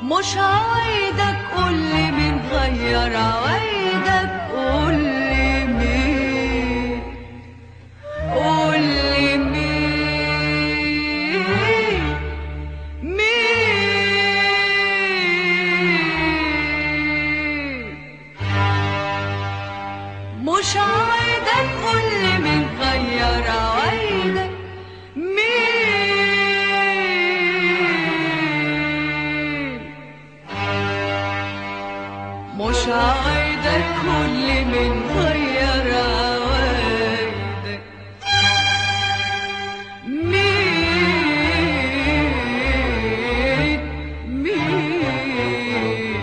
مش عوايدك قولي مين غير عوايدك، قولي مين، قولي مين، مين. مش عوايدك قولي مين غير عوايدك، مش عوايدك كل من غير عوايدك، مين، مين.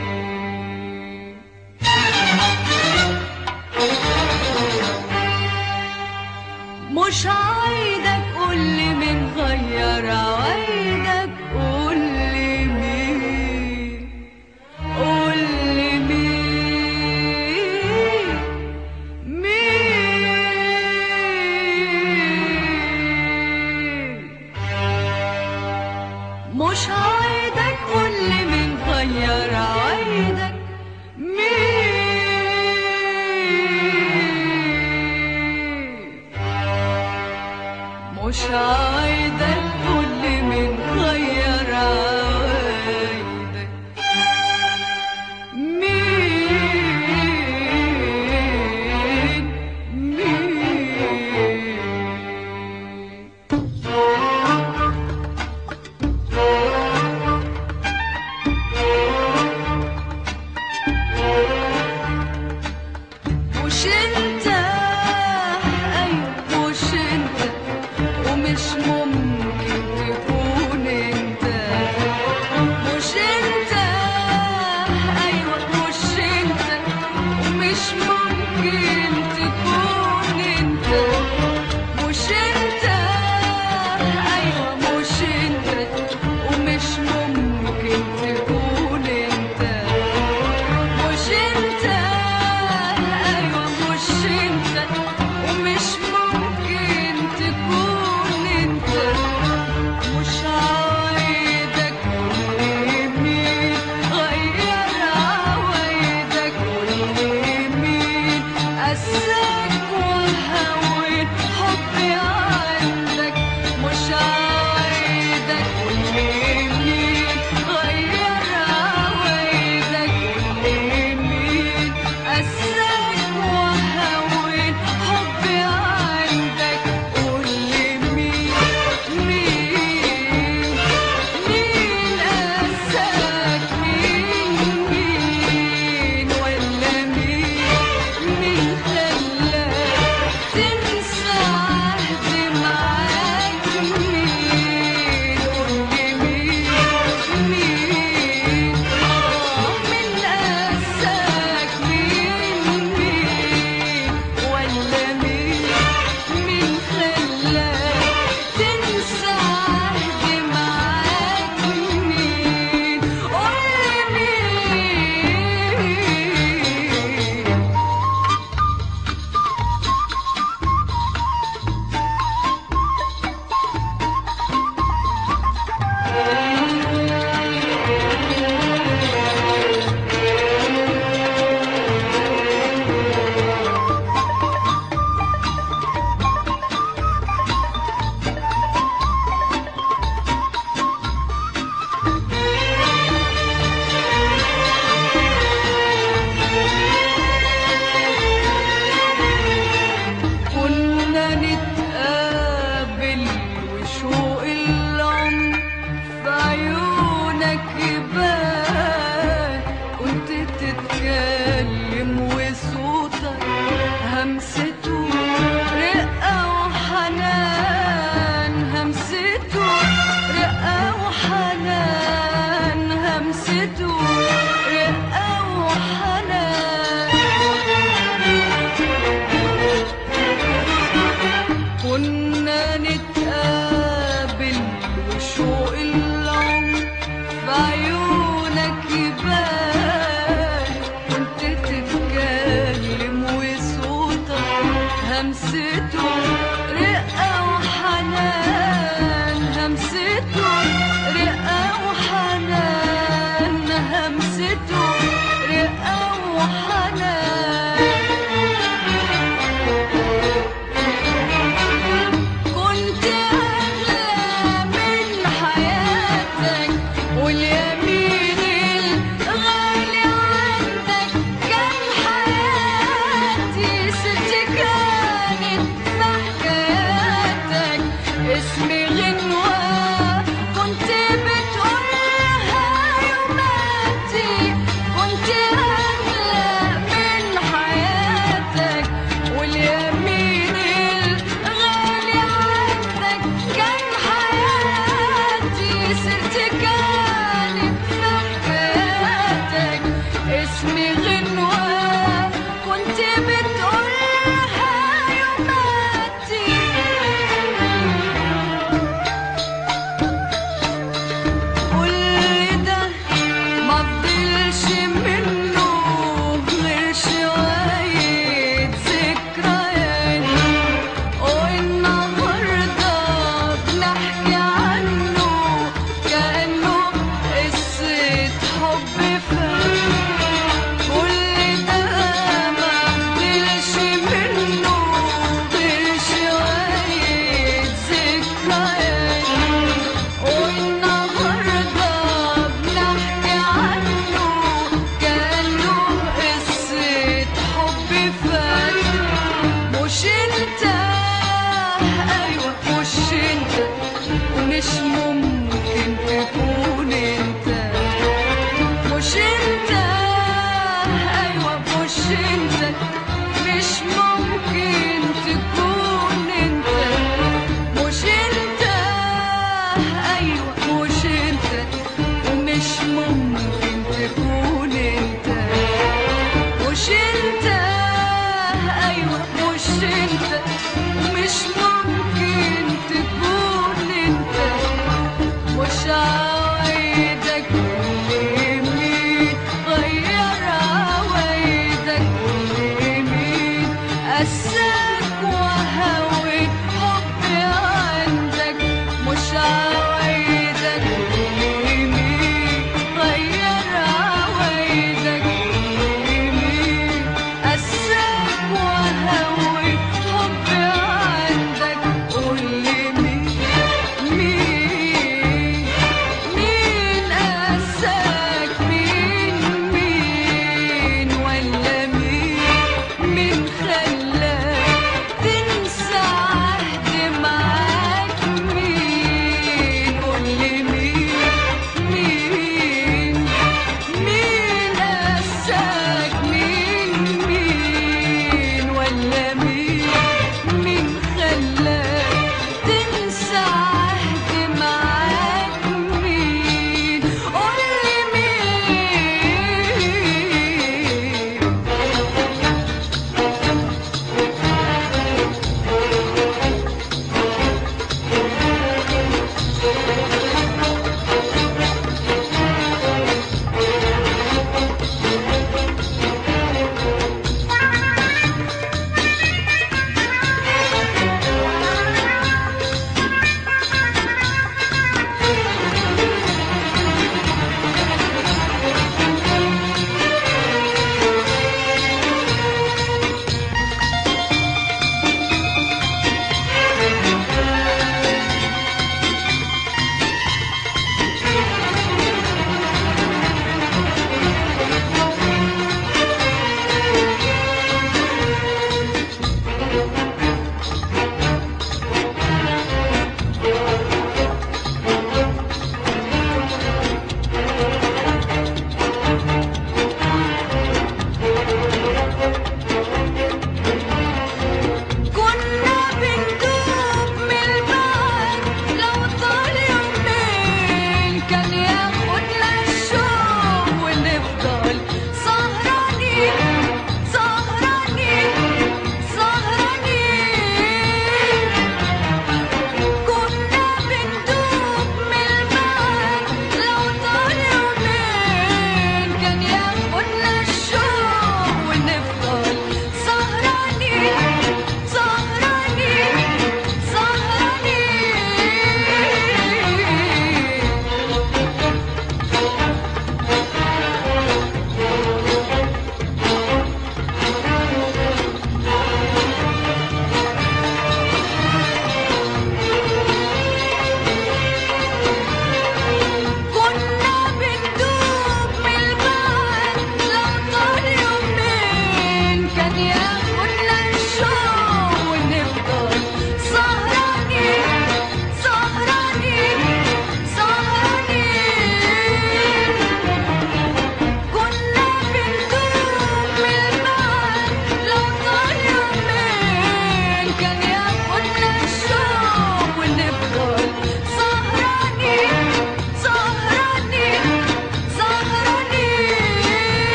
مش عوايدك كل من غير عوايدك، قولي مين، قولي مين، مين. مش عوايدك قولي مين غير عوايدك، مين. مش عوايدك قولي مين غير عوايدك، مين، مين. مش انت، ايوه مش انت، ومش واليمين الغالي عندك كان حياتي ست كانت في حكاياتك اسمي غنوة كنت بتقولها يوماتي كنت أغلى من حياتك واليمين الغالي عندك كان حياتي سرت كانت في حكاياتك اسمي غنوة كنت بتقولها يوماتي كل ده مفضلش منه غير شوية ذكريات والنهاردة بنحكي عنه كأنه قصة حب فات كل ده مفضلش منه غير شوية ذكريات والنهاردة بنحكي عنه كأنه قصة حب فات مش انت ايوه مش انت ومش ممكن تكون انت مش انت ايوه مش انت مش ممكن تكون انت مش انت ايوه مش انت ومش ممكن تكون انت مش انت ايوه مش انت ومش ممكن تكون انت مش عوايدك لمين غير عوايدك لمين قساك وهويت حبي عندك مش عوايدك لمين غير عوايدك لمين قساك وهويت حبي عندك قول لي مين قساك مين ولا مين خلاك تنسى عهد معاك مين قول لي مين قساك مين ولا مين خلاك تنسى عهد معاك مين قول لي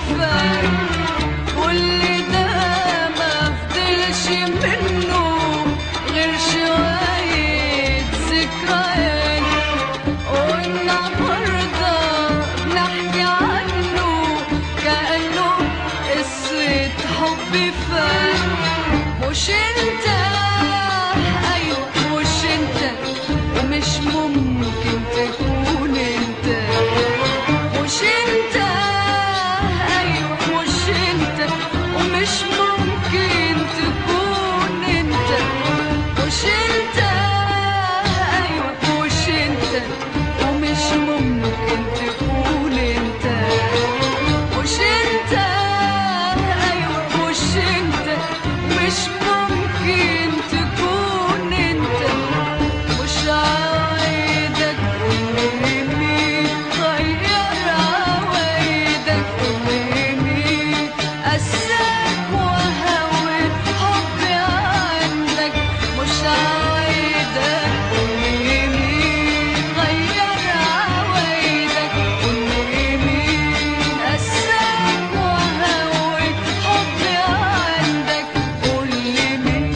فات كل ده ما فضلش منه غير شوية ذكريات، والنهارده بنحكي عنه كأنه قصة حب فات. مش انت، ايوه مش انت، ومش ممكن تكون انت. مش انت، ايوه مش انت، ومش ممكن تكون انت. مش انت، ايوه مش انت، ومش ممكن تكون انت. مش انت، ايوه مش انت، مش ممكن تكون انت. مش عايدك مين غير عوايدك، مين قساك وهوى حبي عندك. مش عايدك مين غير عوايدك، مين قساك وهوى حبي عندك. قولي مين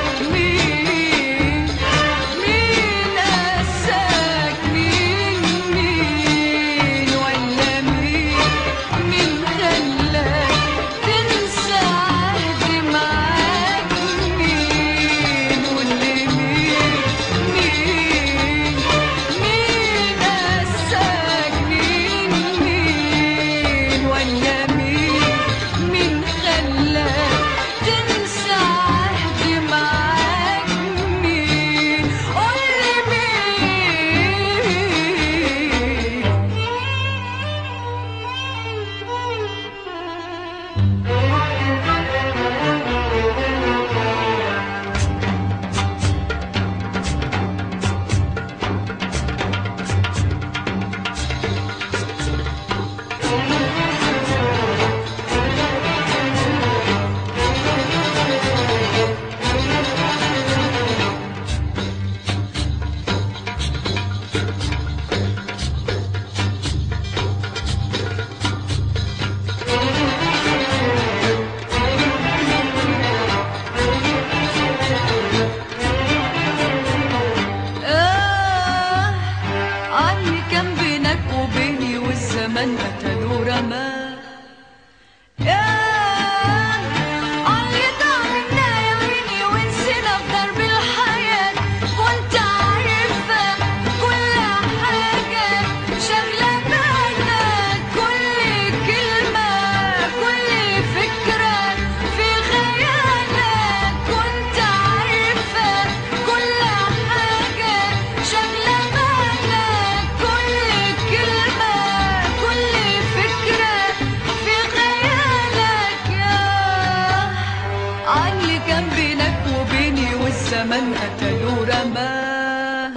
مين قساك، مين ولا مين خلاك تنسى عهدي معاك. مين قولي مين قساك، مين ولا مين خلاك تنسى عهدي معاك. مين قولي عني كان بينك وبيني والزمن قتلوا رماه. عني ضاعنا يا عيني ونسينا في درب الحياة. كنت عارفة كل حاجة شغلة بالك، كل كلمة كل فكرة في خيالك. كنت عارفة كل حاجة شغلة بالك، كل كلمة كل فكرة في خيالك. عني كان بينك وبيني والزمن قتلوا رماه.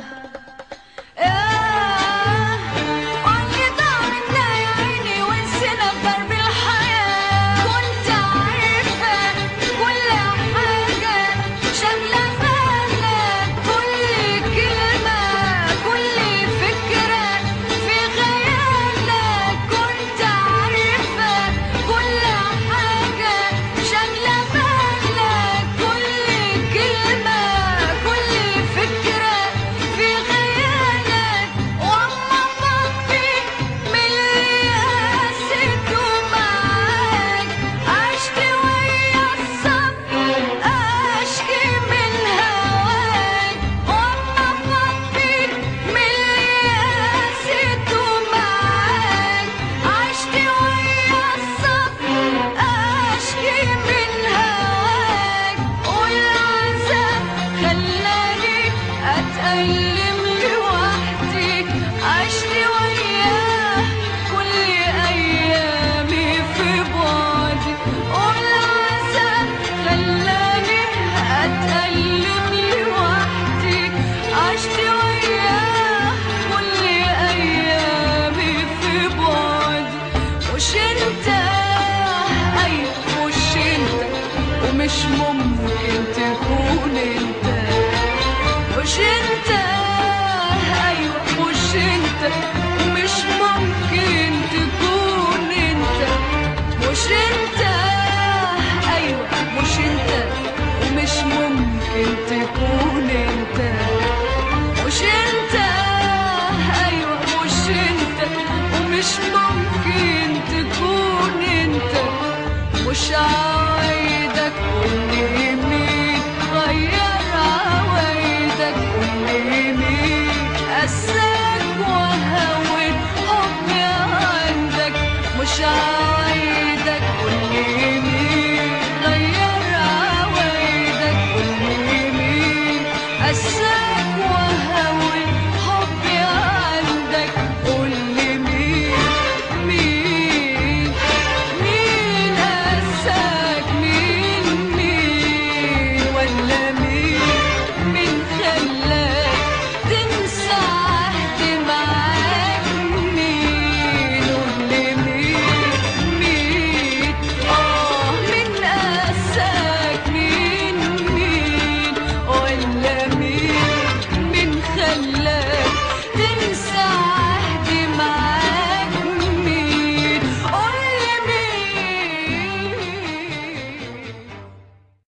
عني ضاعنا يا عيني ونسينا في درب الحياة. كنت عارفة كل حاجة شغلة بالك، كل كلمة كل فكرة في خيالك. كنت عارفة كل حاجة شغلة بالك، كل كلمة كل فكرة في خيالك. وأما بطي من اللي قاسيته معاك، عشت ويا الصبر أشكي من هواك. وأما بطي من اللي قاسيته معاك، عشت ويا الصبر أشكي من هواك. والعذاب خلاني أتألم لوحدي، عشت وياه كل أيامي في بعدي. والعذاب خلاني أتألم لوحدي، عشت وياه كل أيامي في بعدي. مش انت، ايوه مش انت، ومش ممكن تكون انت. مش انت، ايوه مش انت، ومش ممكن تكون انت. يكون انت